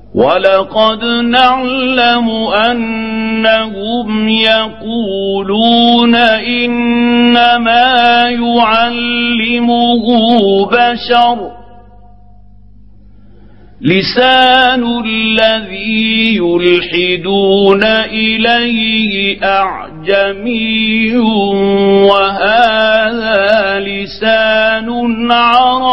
ولقد نعلم أنهم يقولون إنما يعلمه بشر لسان الذي يلحدون إليه أعجمي وهذا لسان عربي